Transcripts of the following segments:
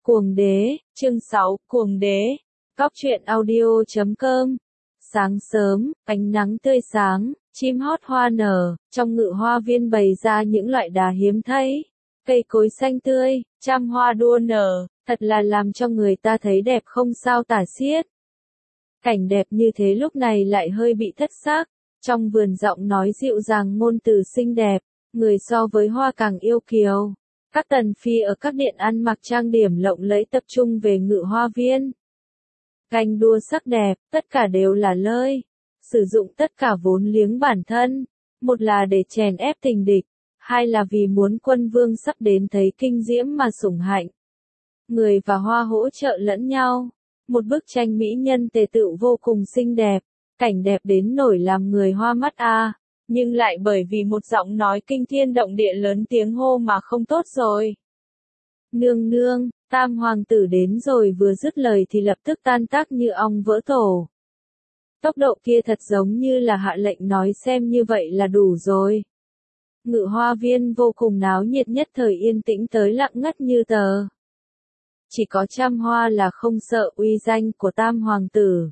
Cuồng đế, chương 6, Cuồng đế. Cóc truyện audio.com. Sáng sớm, ánh nắng tươi sáng, chim hót hoa nở, trong ngự hoa viên bày ra những loại đá hiếm thấy. Cây cối xanh tươi, trăm hoa đua nở, thật là làm cho người ta thấy đẹp không sao tả xiết. Cảnh đẹp như thế lúc này lại hơi bị thất sắc, trong vườn giọng nói dịu dàng ngôn từ xinh đẹp, người so với hoa càng yêu kiều. Các tần phi ở các điện ăn mặc trang điểm lộng lẫy tập trung về ngự hoa viên. Ganh đua sắc đẹp, tất cả đều là lợi, sử dụng tất cả vốn liếng bản thân, một là để chèn ép tình địch, hai là vì muốn quân vương sắp đến thấy kinh diễm mà sủng hạnh. Người và hoa hỗ trợ lẫn nhau, một bức tranh mỹ nhân tề tựu vô cùng xinh đẹp, cảnh đẹp đến nổi làm người hoa mắt a. Nhưng lại bởi vì một giọng nói kinh thiên động địa lớn tiếng hô mà không tốt rồi. Nương nương, tam hoàng tử đến rồi, vừa dứt lời thì lập tức tan tác như ong vỡ tổ. Tốc độ kia thật giống như là hạ lệnh nói xem như vậy là đủ rồi. Ngự hoa viên vô cùng náo nhiệt, nhất thời yên tĩnh tới lặng ngắt như tờ. Chỉ có trăm hoa là không sợ uy danh của tam hoàng tử.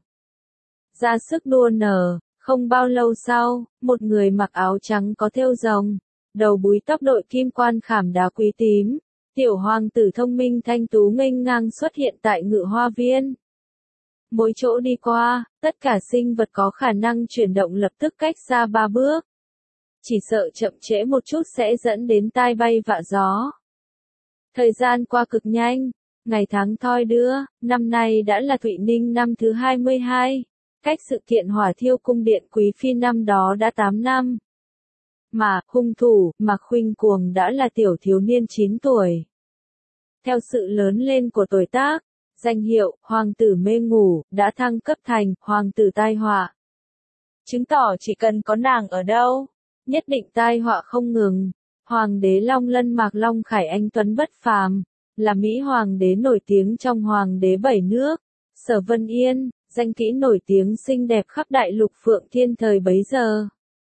Ra sức đua nở. Không bao lâu sau, một người mặc áo trắng có thêu rồng, đầu búi tóc đội kim quan khảm đá quý tím, tiểu hoàng tử thông minh thanh tú nghênh ngang xuất hiện tại ngự hoa viên. Mỗi chỗ đi qua, tất cả sinh vật có khả năng chuyển động lập tức cách xa 3 bước. Chỉ sợ chậm trễ một chút sẽ dẫn đến tai bay vạ gió. Thời gian qua cực nhanh, ngày tháng thoi đưa, năm nay đã là Thụy Ninh năm thứ 22. Cách sự kiện hỏa thiêu cung điện quý phi năm đó đã 8 năm. Mà, hung thủ, Mạc Khuynh Cuồng đã là tiểu thiếu niên 9 tuổi. Theo sự lớn lên của tuổi tác, danh hiệu, hoàng tử mê ngủ, đã thăng cấp thành, hoàng tử tai họa. Chứng tỏ chỉ cần có nàng ở đâu, nhất định tai họa không ngừng. Hoàng đế Long Lân Mạc Long Khải anh tuấn bất phàm, là Mỹ hoàng đế nổi tiếng trong hoàng đế 7 nước, Sở Vân Yên. Danh kỹ nổi tiếng xinh đẹp khắp đại lục Phượng Thiên thời bấy giờ.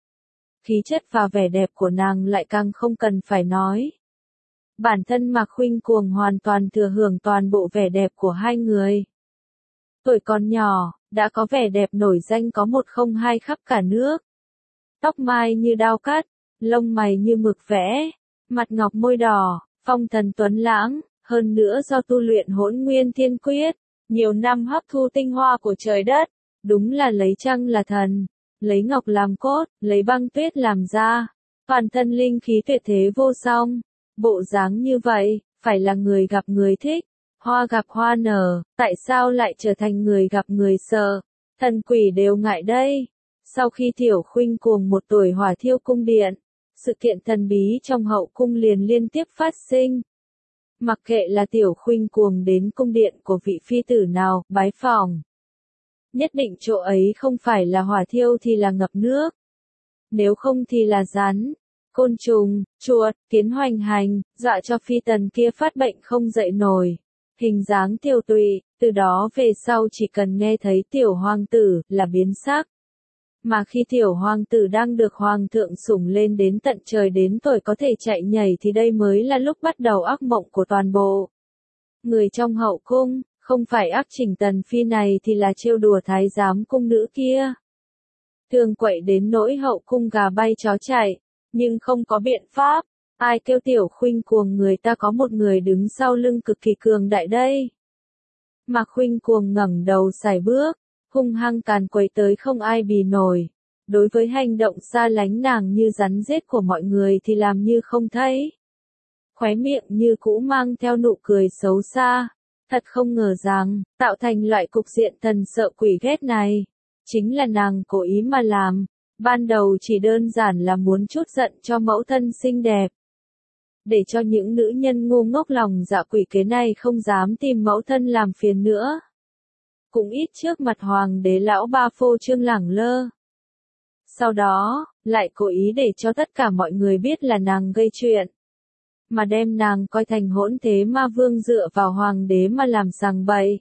Khí chất và vẻ đẹp của nàng lại càng không cần phải nói. Bản thân Mạc Khuynh Cuồng hoàn toàn thừa hưởng toàn bộ vẻ đẹp của hai người. Tuổi còn nhỏ, đã có vẻ đẹp nổi danh có một không hai khắp cả nước. Tóc mai như đao cắt, lông mày như mực vẽ, mặt ngọc môi đỏ, phong thần tuấn lãng, hơn nữa do tu luyện Hỗn Nguyên Thiên Quyết. Nhiều năm hấp thu tinh hoa của trời đất, đúng là lấy trăng là thần, lấy ngọc làm cốt, lấy băng tuyết làm da, toàn thân linh khí tuyệt thế vô song. Bộ dáng như vậy, phải là người gặp người thích, hoa gặp hoa nở, tại sao lại trở thành người gặp người sợ, thần quỷ đều ngại đây. Sau khi Tiểu Khuynh Cuồng 1 tuổi hỏa thiêu cung điện, sự kiện thần bí trong hậu cung liền liên tiếp phát sinh. Mặc kệ là Tiểu Khuynh Cuồng đến cung điện của vị phi tử nào, bái phỏng. Nhất định chỗ ấy không phải là hỏa thiêu thì là ngập nước. Nếu không thì là rắn, côn trùng, chuột, kiến hoành hành, dọa cho phi tần kia phát bệnh không dậy nổi. Hình dáng tiêu tụy, từ đó về sau chỉ cần nghe thấy tiểu hoàng tử là biến sắc. Mà khi tiểu hoàng tử đang được hoàng thượng sủng lên đến tận trời đến tuổi có thể chạy nhảy thì đây mới là lúc bắt đầu ác mộng của toàn bộ người trong hậu cung, không phải ác chỉnh tần phi này thì là trêu đùa thái giám cung nữ kia. Thường quậy đến nỗi hậu cung gà bay chó chạy, nhưng không có biện pháp, ai kêu Tiểu Khuynh Cuồng người ta có một người đứng sau lưng cực kỳ cường đại đây. Mạc Khuynh Cuồng ngẩng đầu sải bước, hung hăng càn quấy tới không ai bì nổi. Đối với hành động xa lánh nàng như rắn rết của mọi người thì làm như không thấy. Khóe miệng như cũ mang theo nụ cười xấu xa. Thật không ngờ rằng, tạo thành loại cục diện thần sợ quỷ ghét này, chính là nàng cố ý mà làm. Ban đầu chỉ đơn giản là muốn chút giận cho mẫu thân xinh đẹp. Để cho những nữ nhân ngu ngốc lòng dạ quỷ kế này không dám tìm mẫu thân làm phiền nữa. Cũng ít trước mặt hoàng đế lão ba phô trương lẳng lơ. Sau đó, lại cố ý để cho tất cả mọi người biết là nàng gây chuyện. Mà đem nàng coi thành hỗn thế ma vương dựa vào hoàng đế mà làm sằng bậy.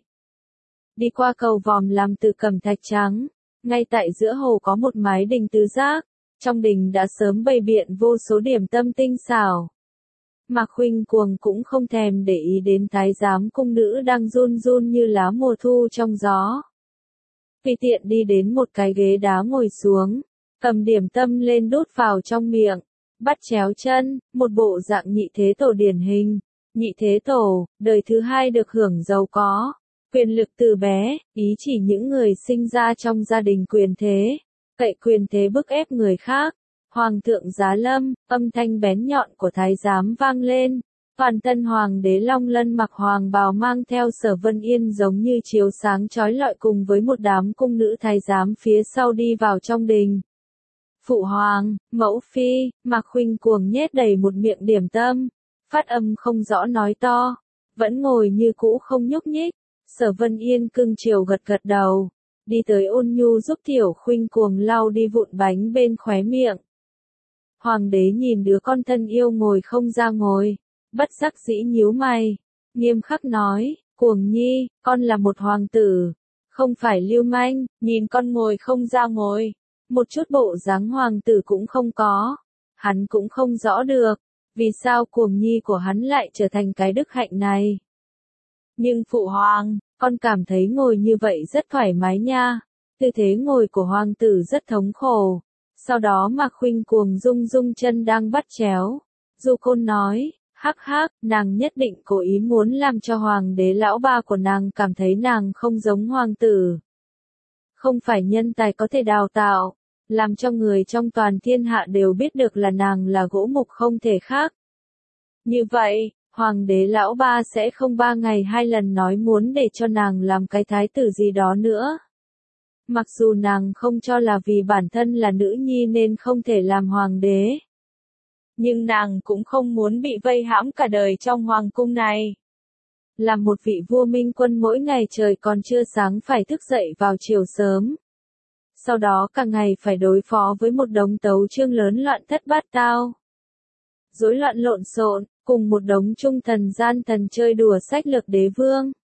Đi qua cầu vòm làm từ cẩm thạch trắng, ngay tại giữa hồ có một mái đình tứ giác, trong đình đã sớm bày biện vô số điểm tâm tinh xảo. Mạc Khuynh Cuồng cũng không thèm để ý đến thái giám cung nữ đang run run như lá mùa thu trong gió. Tùy tiện đi đến một cái ghế đá ngồi xuống, cầm điểm tâm lên đút vào trong miệng, bắt chéo chân, một bộ dạng nhị thế tổ điển hình. Nhị thế tổ, đời thứ hai được hưởng giàu có, quyền lực từ bé, ý chỉ những người sinh ra trong gia đình quyền thế, cậy quyền thế bức ép người khác. Hoàng thượng giá lâm, âm thanh bén nhọn của thái giám vang lên. Toàn tân hoàng đế Long Lân mặc hoàng bào mang theo Sở Vân Yên giống như chiếu sáng chói lọi cùng với một đám cung nữ thái giám phía sau đi vào trong đình. Phụ hoàng, mẫu phi, Mạc Khuynh Cuồng nhét đầy một miệng điểm tâm, phát âm không rõ nói to, vẫn ngồi như cũ không nhúc nhích. Sở Vân Yên cưng chiều gật gật đầu, đi tới ôn nhu giúp Tiểu Khuynh Cuồng lau đi vụn bánh bên khóe miệng. Hoàng đế nhìn đứa con thân yêu ngồi không ra ngồi, bất đắc dĩ nhíu mày, nghiêm khắc nói, Cuồng nhi, con là một hoàng tử, không phải lưu manh, nhìn con ngồi không ra ngồi, một chút bộ dáng hoàng tử cũng không có, hắn cũng không rõ được, vì sao Cuồng nhi của hắn lại trở thành cái đức hạnh này. Nhưng phụ hoàng, con cảm thấy ngồi như vậy rất thoải mái nha, tư thế ngồi của hoàng tử rất thống khổ. Sau đó Mạc Khuynh Cuồng rung rung chân đang bắt chéo. Du Côn nói, hắc hắc, nàng nhất định cố ý muốn làm cho hoàng đế lão ba của nàng cảm thấy nàng không giống hoàng tử. Không phải nhân tài có thể đào tạo, làm cho người trong toàn thiên hạ đều biết được là nàng là gỗ mục không thể khác. Như vậy, hoàng đế lão ba sẽ không 3 ngày 2 lần nói muốn để cho nàng làm cái thái tử gì đó nữa. Mặc dù nàng không cho là vì bản thân là nữ nhi nên không thể làm hoàng đế. Nhưng nàng cũng không muốn bị vây hãm cả đời trong hoàng cung này. Làm một vị vua minh quân mỗi ngày trời còn chưa sáng phải thức dậy vào chiều sớm. Sau đó cả ngày phải đối phó với một đống tấu chương lớn loạn thất bát tao. Rối loạn lộn xộn, cùng một đống trung thần gian thần chơi đùa sách lược đế vương.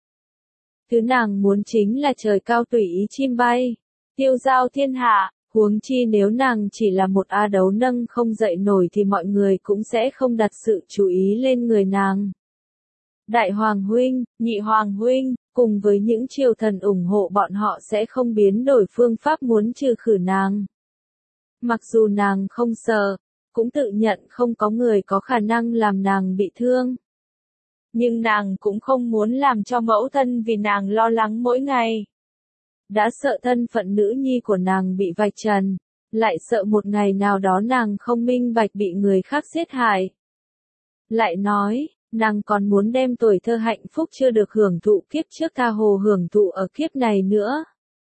Thứ nàng muốn chính là trời cao tùy ý chim bay, tiêu giao thiên hạ, huống chi nếu nàng chỉ là một A đấu nâng không dậy nổi thì mọi người cũng sẽ không đặt sự chú ý lên người nàng. Đại hoàng huynh, nhị hoàng huynh, cùng với những triều thần ủng hộ bọn họ sẽ không biến đổi phương pháp muốn trừ khử nàng. Mặc dù nàng không sợ, cũng tự nhận không có người có khả năng làm nàng bị thương. Nhưng nàng cũng không muốn làm cho mẫu thân vì nàng lo lắng mỗi ngày. Đã sợ thân phận nữ nhi của nàng bị vạch trần, lại sợ một ngày nào đó nàng không minh bạch bị người khác giết hại. Lại nói, nàng còn muốn đem tuổi thơ hạnh phúc chưa được hưởng thụ kiếp trước tha hồ hưởng thụ ở kiếp này nữa.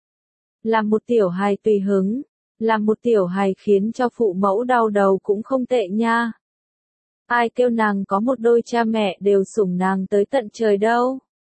Làm một tiểu hài tùy hứng, làm một tiểu hài khiến cho phụ mẫu đau đầu cũng không tệ nha. Ai kêu nàng có một đôi cha mẹ đều sủng nàng tới tận trời đâu.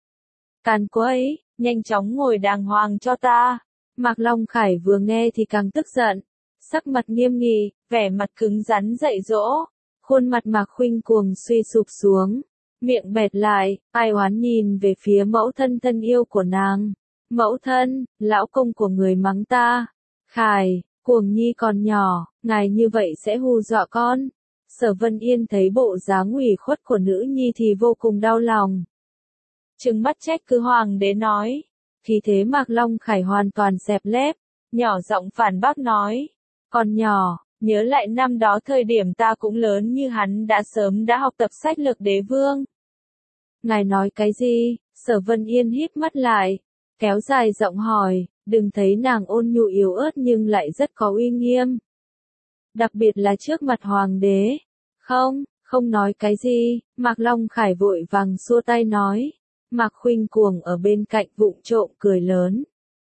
Càn quấy, nhanh chóng ngồi đàng hoàng cho ta. Mạc Long Khải vừa nghe thì càng tức giận, sắc mặt nghiêm nghị, vẻ mặt cứng rắn dạy dỗ, khuôn mặt Mạc Khuynh Cuồng suy sụp xuống, miệng bẹt lại, ai oán nhìn về phía mẫu thân thân yêu của nàng. Mẫu thân, lão công của người mắng ta. Khải, Cuồng nhi còn nhỏ, ngài như vậy sẽ hù dọa con. Sở Vân Yên thấy bộ dáng ủy khuất của nữ nhi thì vô cùng đau lòng. Trừng mắt trách cứ hoàng đế nói. Khi thế Mạc Long Khải hoàn toàn dẹp lép, nhỏ giọng phản bác nói. Còn nhỏ, nhớ lại năm đó thời điểm ta cũng lớn như hắn đã sớm đã học tập sách lược đế vương. Ngài nói cái gì? Sở Vân Yên híp mắt lại, kéo dài giọng hỏi, đừng thấy nàng ôn nhu yếu ớt nhưng lại rất có uy nghiêm. Đặc biệt là trước mặt hoàng đế. Không nói cái gì, Mạc Long Khải vội vàng xua tay nói. Mạc Khuynh Cuồng ở bên cạnh vụng trộm cười lớn.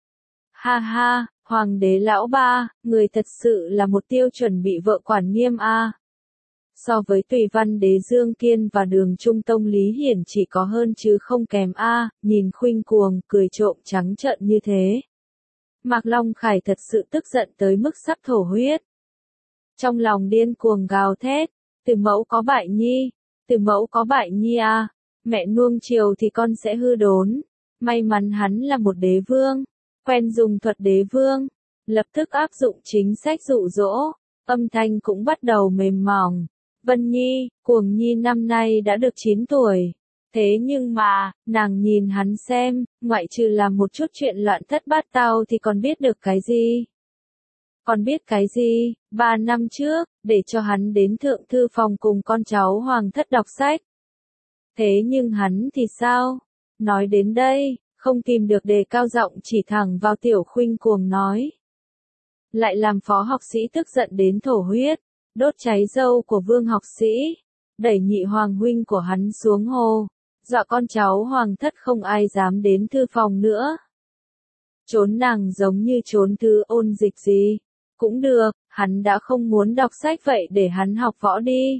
Ha ha, hoàng đế lão ba, người thật sự là một tiêu chuẩn bị vợ quản nghiêm a. So với Tùy Văn Đế Dương Kiên và Đường Trung Tông Lý Hiển chỉ có hơn chứ không kém a. Nhìn Khuynh Cuồng cười trộm trắng trợn như thế. Mạc Long Khải thật sự tức giận tới mức sắp thổ huyết. Trong lòng điên cuồng gào thét, từ mẫu có bại nhi, từ mẫu có bại nhi a. Mẹ nuông chiều thì con sẽ hư đốn. May mắn hắn là một đế vương, quen dùng thuật đế vương, lập tức áp dụng chính sách dụ dỗ, âm thanh cũng bắt đầu mềm mỏng. Vân Nhi, Cuồng Nhi năm nay đã được 9 tuổi. Thế nhưng mà, nàng nhìn hắn xem, ngoại trừ làm một chút chuyện loạn thất bát tao thì còn biết được cái gì? Còn biết cái gì? 3 năm trước, để cho hắn đến thượng thư phòng cùng con cháu hoàng thất đọc sách. Thế nhưng hắn thì sao? Nói đến đây, không tìm được đề cao giọng chỉ thẳng vào Tiểu Khuynh Cuồng nói. Lại làm phó học sĩ tức giận đến thổ huyết, đốt cháy râu của vương học sĩ, đẩy nhị hoàng huynh của hắn xuống hồ, dọa con cháu hoàng thất không ai dám đến thư phòng nữa. Trốn nàng giống như trốn thư ôn dịch gì. Cũng được, hắn đã không muốn đọc sách vậy để hắn học võ đi.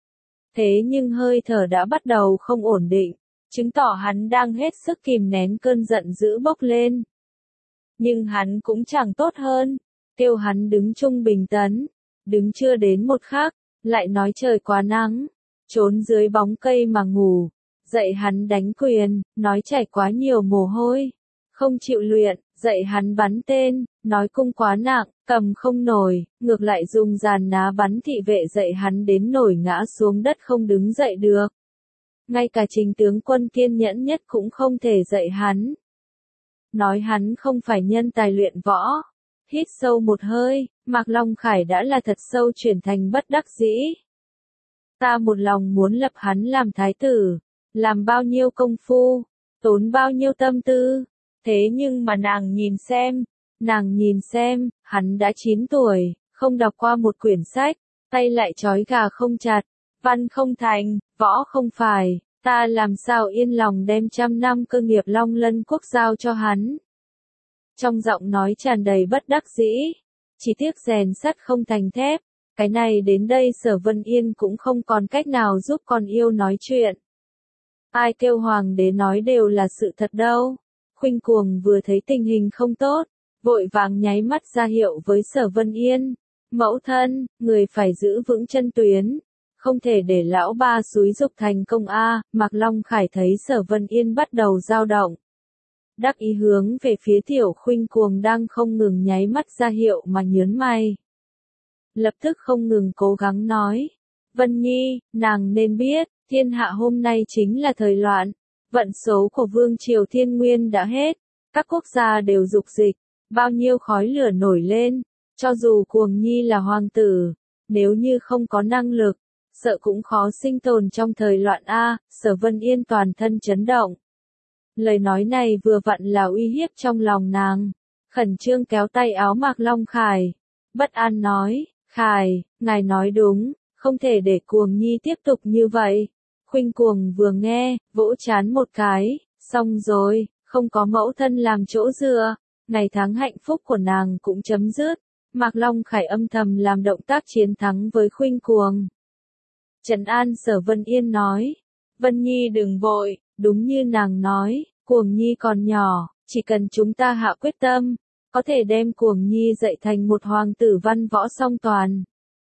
Thế nhưng hơi thở đã bắt đầu không ổn định, chứng tỏ hắn đang hết sức kìm nén cơn giận dữ bốc lên. Nhưng hắn cũng chẳng tốt hơn, kêu hắn đứng trung bình tấn, đứng chưa đến một khắc, lại nói trời quá nắng, trốn dưới bóng cây mà ngủ, dạy hắn đánh quyền, nói chảy quá nhiều mồ hôi, không chịu luyện, dạy hắn bắn tên, nói cung quá nặng, cầm không nổi, ngược lại dùng giàn ná bắn thị vệ dạy hắn đến nổi ngã xuống đất không đứng dậy được. Ngay cả Trình tướng quân kiên nhẫn nhất cũng không thể dạy hắn. Nói hắn không phải nhân tài luyện võ. Hít sâu một hơi, Mạc Long Khải đã là thật sâu chuyển thành bất đắc dĩ. Ta một lòng muốn lập hắn làm thái tử, làm bao nhiêu công phu, tốn bao nhiêu tâm tư. Thế nhưng mà nàng nhìn xem, hắn đã 9 tuổi, không đọc qua một quyển sách, tay lại trói gà không chặt, văn không thành, võ không phải, ta làm sao yên lòng đem 100 năm cơ nghiệp Long Lân quốc giao cho hắn. Trong giọng nói tràn đầy bất đắc dĩ, chỉ tiếc rèn sắt không thành thép, cái này đến đây Sở Vân Yên cũng không còn cách nào giúp con yêu nói chuyện. Ai kêu hoàng đế nói đều là sự thật đâu. Khuynh Cuồng vừa thấy tình hình không tốt, vội vàng nháy mắt ra hiệu với Sở Vân Yên. Mẫu thân, người phải giữ vững chân tuyến, không thể để lão ba xúi dục thành công a. Mạc Long Khải thấy Sở Vân Yên bắt đầu dao động, đắc ý hướng về phía Tiểu Khuynh Cuồng đang không ngừng nháy mắt ra hiệu mà nhớn mày. Lập tức không ngừng cố gắng nói, Vân Nhi, nàng nên biết, thiên hạ hôm nay chính là thời loạn, vận số của vương triều Thiên Nguyên đã hết, các quốc gia đều dục dịch, bao nhiêu khói lửa nổi lên, cho dù Cuồng Nhi là hoàng tử, nếu như không có năng lực, sợ cũng khó sinh tồn trong thời loạn a. Sở Vân Yên toàn thân chấn động. Lời nói này vừa vặn là uy hiếp trong lòng nàng, khẩn trương kéo tay áo Mạc Long Khải, bất an nói, Khải, ngài nói đúng, không thể để Cuồng Nhi tiếp tục như vậy. Khuynh Cuồng vừa nghe, vỗ chán một cái, xong rồi, không có mẫu thân làm chỗ dựa, ngày tháng hạnh phúc của nàng cũng chấm dứt. Mạc Long Khải âm thầm làm động tác chiến thắng với Khuynh Cuồng. Trấn an Sở Vân Yên nói, Vân Nhi đừng vội, đúng như nàng nói, Cuồng Nhi còn nhỏ, chỉ cần chúng ta hạ quyết tâm, có thể đem Cuồng Nhi dạy thành một hoàng tử văn võ song toàn.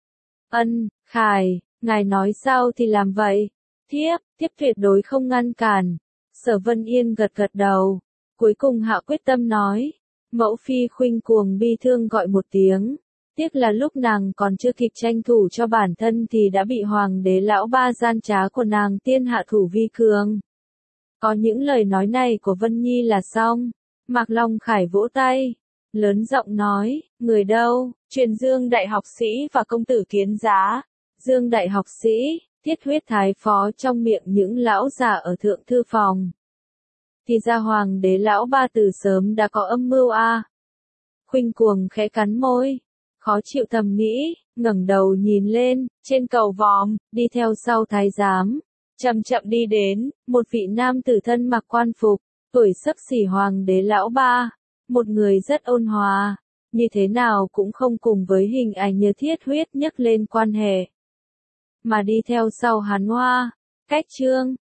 Khải, ngài nói sao thì làm vậy. Thiếp tuyệt đối không ngăn cản. Sở Vân Yên gật gật đầu, cuối cùng hạ quyết tâm nói. Mẫu phi. Khuynh Cuồng bi thương gọi một tiếng. Tiếc là lúc nàng còn chưa kịp tranh thủ cho bản thân thì đã bị hoàng đế lão ba gian trá của nàng tiên hạ thủ vi cường. Có những lời nói này của Vân Nhi là xong. Mạc Long Khải vỗ tay, lớn giọng nói, người đâu, truyền Dương đại học sĩ và công tử Kiến Giá. Dương đại học sĩ, thiết huyết thái phó trong miệng những lão già ở thượng thư phòng. Thì ra hoàng đế lão ba từ sớm đã có âm mưu a. Khuynh Cuồng khẽ cắn môi, khó chịu thầm nghĩ, ngẩng đầu nhìn lên, trên cầu vòm, đi theo sau thái giám, chậm chậm đi đến, một vị nam tử thân mặc quan phục, tuổi xấp xỉ hoàng đế lão ba, một người rất ôn hòa, như thế nào cũng không cùng với hình ảnh như thiết huyết nhắc lên quan hệ. Mà đi theo sau hắn cách Trương,